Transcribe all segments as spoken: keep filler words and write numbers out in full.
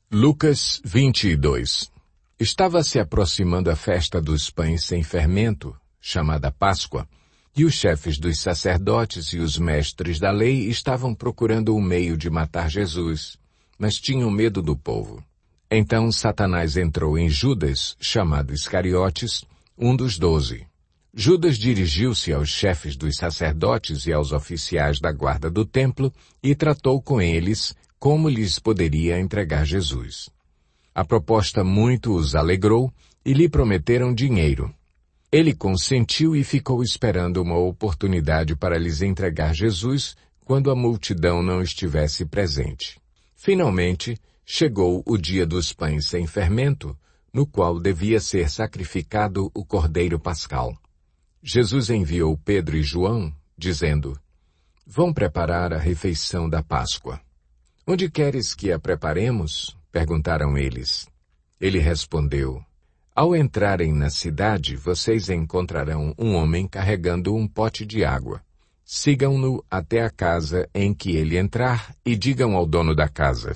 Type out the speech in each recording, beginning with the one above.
Lucas vinte e dois. Estava se aproximando a festa dos pães sem fermento, chamada Páscoa, e os chefes dos sacerdotes e os mestres da lei estavam procurando um meio de matar Jesus, mas tinham medo do povo. Então Satanás entrou em Judas, chamado Iscariotes, um dos doze. Judas dirigiu-se aos chefes dos sacerdotes e aos oficiais da guarda do templo e tratou com eles como lhes poderia entregar Jesus. A proposta muito os alegrou e lhe prometeram dinheiro. Ele consentiu e ficou esperando uma oportunidade para lhes entregar Jesus quando a multidão não estivesse presente. Finalmente, chegou o dia dos pães sem fermento, no qual devia ser sacrificado o cordeiro pascal. Jesus enviou Pedro e João, dizendo: "Vão preparar a refeição da Páscoa." "Onde queres que a preparemos?" perguntaram eles. Ele respondeu: "Ao entrarem na cidade, vocês encontrarão um homem carregando um pote de água. Sigam-no até a casa em que ele entrar e digam ao dono da casa: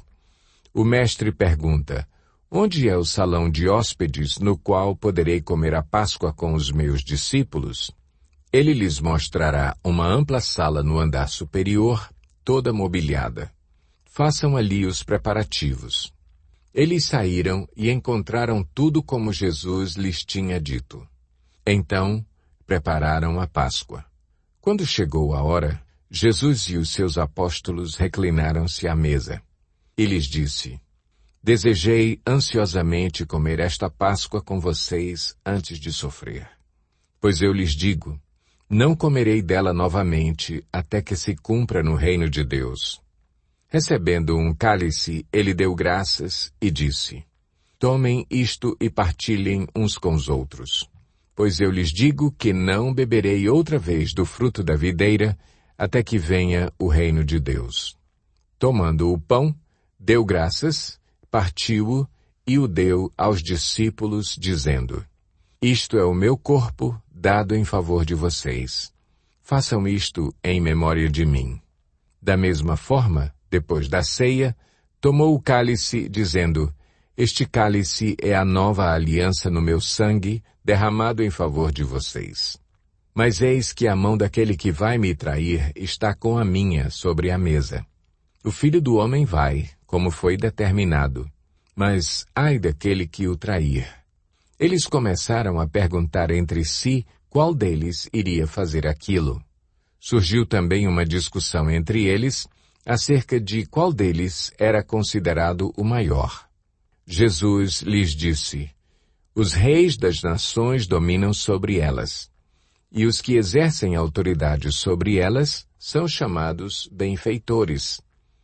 o mestre pergunta: onde é o salão de hóspedes no qual poderei comer a Páscoa com os meus discípulos? Ele lhes mostrará uma ampla sala no andar superior, toda mobiliada. Façam ali os preparativos." Eles saíram e encontraram tudo como Jesus lhes tinha dito. Então, prepararam a Páscoa. Quando chegou a hora, Jesus e os seus apóstolos reclinaram-se à mesa. E lhes disse: "Desejei ansiosamente comer esta Páscoa com vocês antes de sofrer. Pois eu lhes digo, não comerei dela novamente até que se cumpra no reino de Deus." Recebendo um cálice, ele deu graças e disse: "Tomem isto e partilhem uns com os outros. Pois eu lhes digo que não beberei outra vez do fruto da videira até que venha o reino de Deus." Tomando o pão, deu graças, partiu-o e o deu aos discípulos, dizendo: "Isto é o meu corpo, dado em favor de vocês. Façam isto em memória de mim." Da mesma forma, depois da ceia, tomou o cálice, dizendo: "Este cálice é a nova aliança no meu sangue, derramado em favor de vocês. Mas eis que a mão daquele que vai me trair está com a minha sobre a mesa. O Filho do Homem vai, como foi determinado, mas ai daquele que o trair." Eles começaram a perguntar entre si qual deles iria fazer aquilo. Surgiu também uma discussão entre eles acerca de qual deles era considerado o maior. Jesus lhes disse: "Os reis das nações dominam sobre elas, e os que exercem autoridade sobre elas são chamados benfeitores.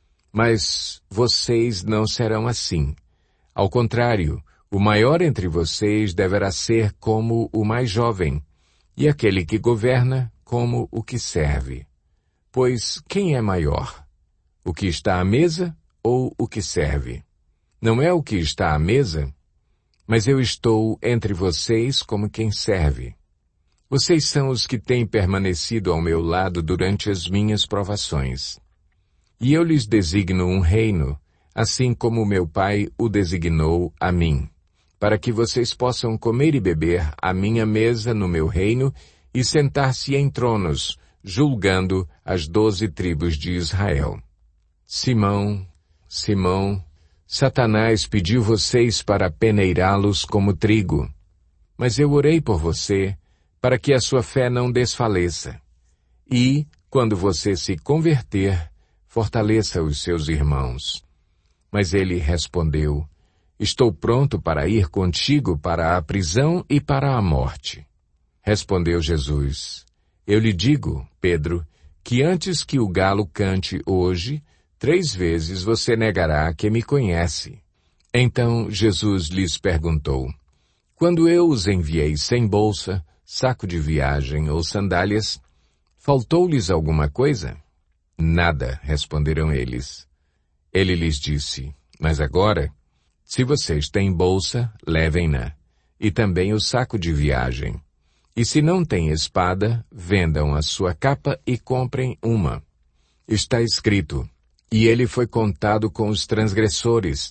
Mas vocês não serão assim. Ao contrário, o maior entre vocês deverá ser como o mais jovem, e aquele que governa como o que serve. Pois quem é maior? O que está à mesa ou o que serve? Não é o que está à mesa? Mas eu estou entre vocês como quem serve. Vocês são os que têm permanecido ao meu lado durante as minhas provações. E eu lhes designo um reino, assim como meu Pai o designou a mim, para que vocês possam comer e beber à minha mesa no meu reino e sentar-se em tronos, julgando as doze tribos de Israel. Simão, Simão, Satanás pediu vocês para peneirá-los como trigo. Mas eu orei por você, para que a sua fé não desfaleça. E, quando você se converter, fortaleça os seus irmãos." Mas ele respondeu: "Estou pronto para ir contigo para a prisão e para a morte." Respondeu Jesus: "Eu lhe digo, Pedro, que antes que o galo cante hoje, três vezes você negará que me conhece." Então Jesus lhes perguntou: "Quando eu os enviei sem bolsa, saco de viagem ou sandálias, faltou-lhes alguma coisa?" "Nada", responderam eles. Ele lhes disse: "Mas agora, se vocês têm bolsa, levem-na, e também o saco de viagem. E se não têm espada, vendam a sua capa e comprem uma. Está escrito: e ele foi contado com os transgressores,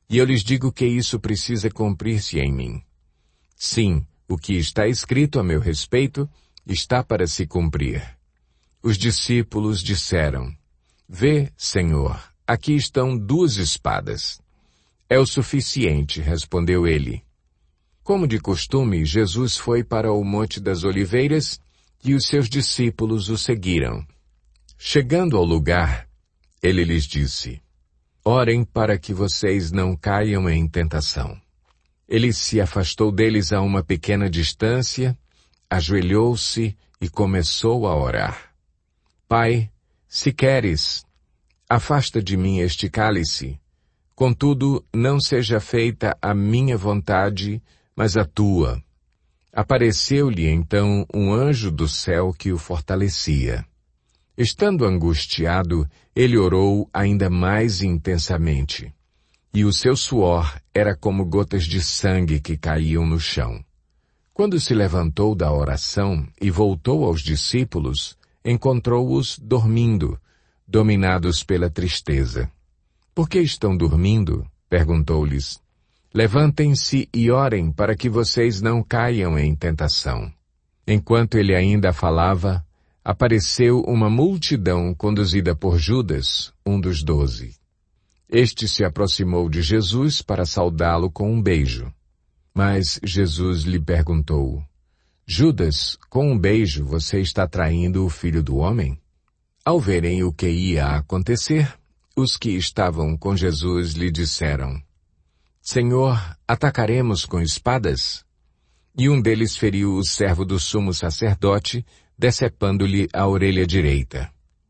E eu lhes digo que isso precisa cumprir-se em mim. Sim, o que está escrito a meu respeito está para se cumprir. Os discípulos disseram: Vê, Senhor, aqui estão duas espadas. É o suficiente, respondeu ele. Como de costume, Jesus foi para o Monte das Oliveiras e os seus discípulos o seguiram. Chegando ao lugar, ele lhes disse: Orem para que vocês não caiam em tentação. Ele se afastou deles a uma pequena distância, ajoelhou-se e começou a orar. Pai, se queres, afasta de mim este cálice. Contudo, não seja feita a minha vontade, mas a tua. Apareceu-lhe então um anjo do céu que o fortalecia. Estando angustiado, ele orou ainda mais intensamente, e o seu suor era como gotas de sangue que caíam no chão. Quando se levantou da oração e voltou aos discípulos, encontrou-os dormindo, dominados pela tristeza. Por que estão dormindo? Perguntou-lhes. Levantem-se e orem para que vocês não caiam em tentação. Enquanto ele ainda falava, apareceu uma multidão conduzida por Judas, um dos doze. Este se aproximou de Jesus para saudá-lo com um beijo. Mas Jesus lhe perguntou: Judas, com um beijo você está traindo o Filho do Homem? Ao verem o que ia acontecer, os que estavam com Jesus lhe disseram: Senhor, atacaremos com espadas? E um deles feriu o servo do sumo sacerdote, decepando-lhe a orelha direita.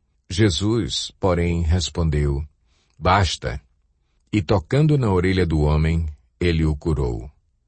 Jesus, porém, respondeu: Basta. E tocando na orelha do homem, ele o curou.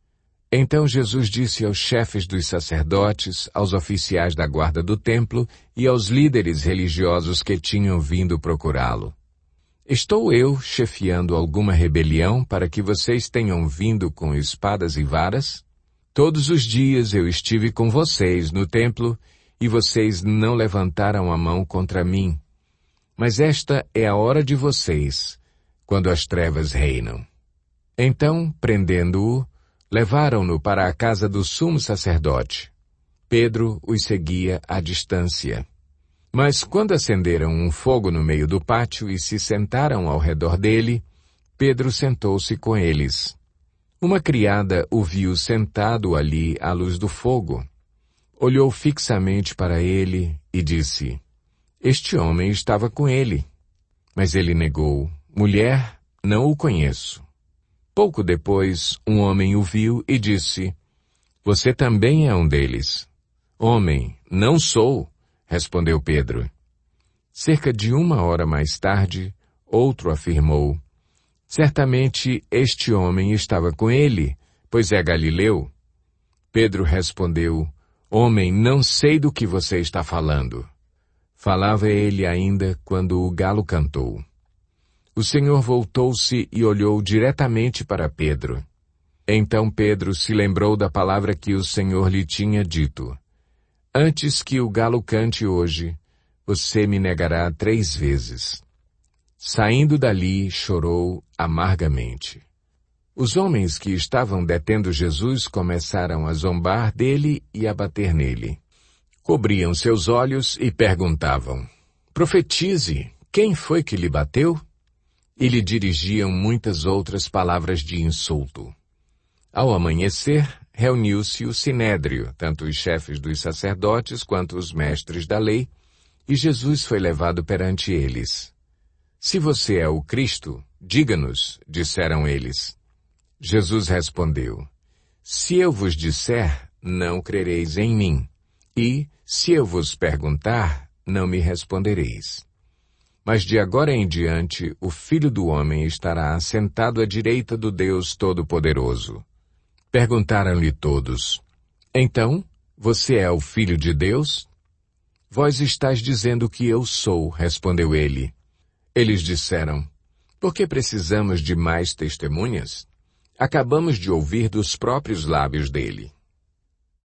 Então Jesus disse aos chefes dos sacerdotes, aos oficiais da guarda do templo e aos líderes religiosos que tinham vindo procurá-lo: Estou eu chefiando alguma rebelião para que vocês tenham vindo com espadas e varas? Todos os dias eu estive com vocês no templo e vocês não levantaram a mão contra mim. Mas esta é a hora de vocês, quando as trevas reinam. Então, prendendo-o, levaram-no para a casa do sumo sacerdote. Pedro os seguia à distância. Mas quando acenderam um fogo no meio do pátio e se sentaram ao redor dele, Pedro sentou-se com eles. Uma criada o viu sentado ali à luz do fogo. Olhou fixamente para ele e disse: Este homem estava com ele. Mas ele negou: Mulher, não o conheço. Pouco depois, um homem o viu e disse: Você também é um deles. Homem, não sou, respondeu Pedro. Cerca de uma hora mais tarde, outro afirmou: Certamente este homem estava com ele, pois é galileu. Pedro respondeu: Homem, não sei do que você está falando. Falava ele ainda quando o galo cantou. O Senhor voltou-se e olhou diretamente para Pedro. Então Pedro se lembrou da palavra que o Senhor lhe tinha dito: Antes que o galo cante hoje, você me negará três vezes. Saindo dali, chorou amargamente. Os homens que estavam detendo Jesus começaram a zombar dele e a bater nele. Cobriam seus olhos e perguntavam: Profetize, quem foi que lhe bateu? E lhe dirigiam muitas outras palavras de insulto. Ao amanhecer, reuniu-se o sinédrio, tanto os chefes dos sacerdotes quanto os mestres da lei, e Jesus foi levado perante eles. Se você é o Cristo, diga-nos, disseram eles. Jesus respondeu: Se eu vos disser, não crereis em mim, e, se eu vos perguntar, não me respondereis. Mas de agora em diante, o Filho do Homem estará assentado à direita do Deus Todo-Poderoso. Perguntaram-lhe todos: Então, você é o Filho de Deus? Vós estáis dizendo que eu sou, respondeu ele. Eles disseram: Por que precisamos de mais testemunhas? Acabamos de ouvir dos próprios lábios dele.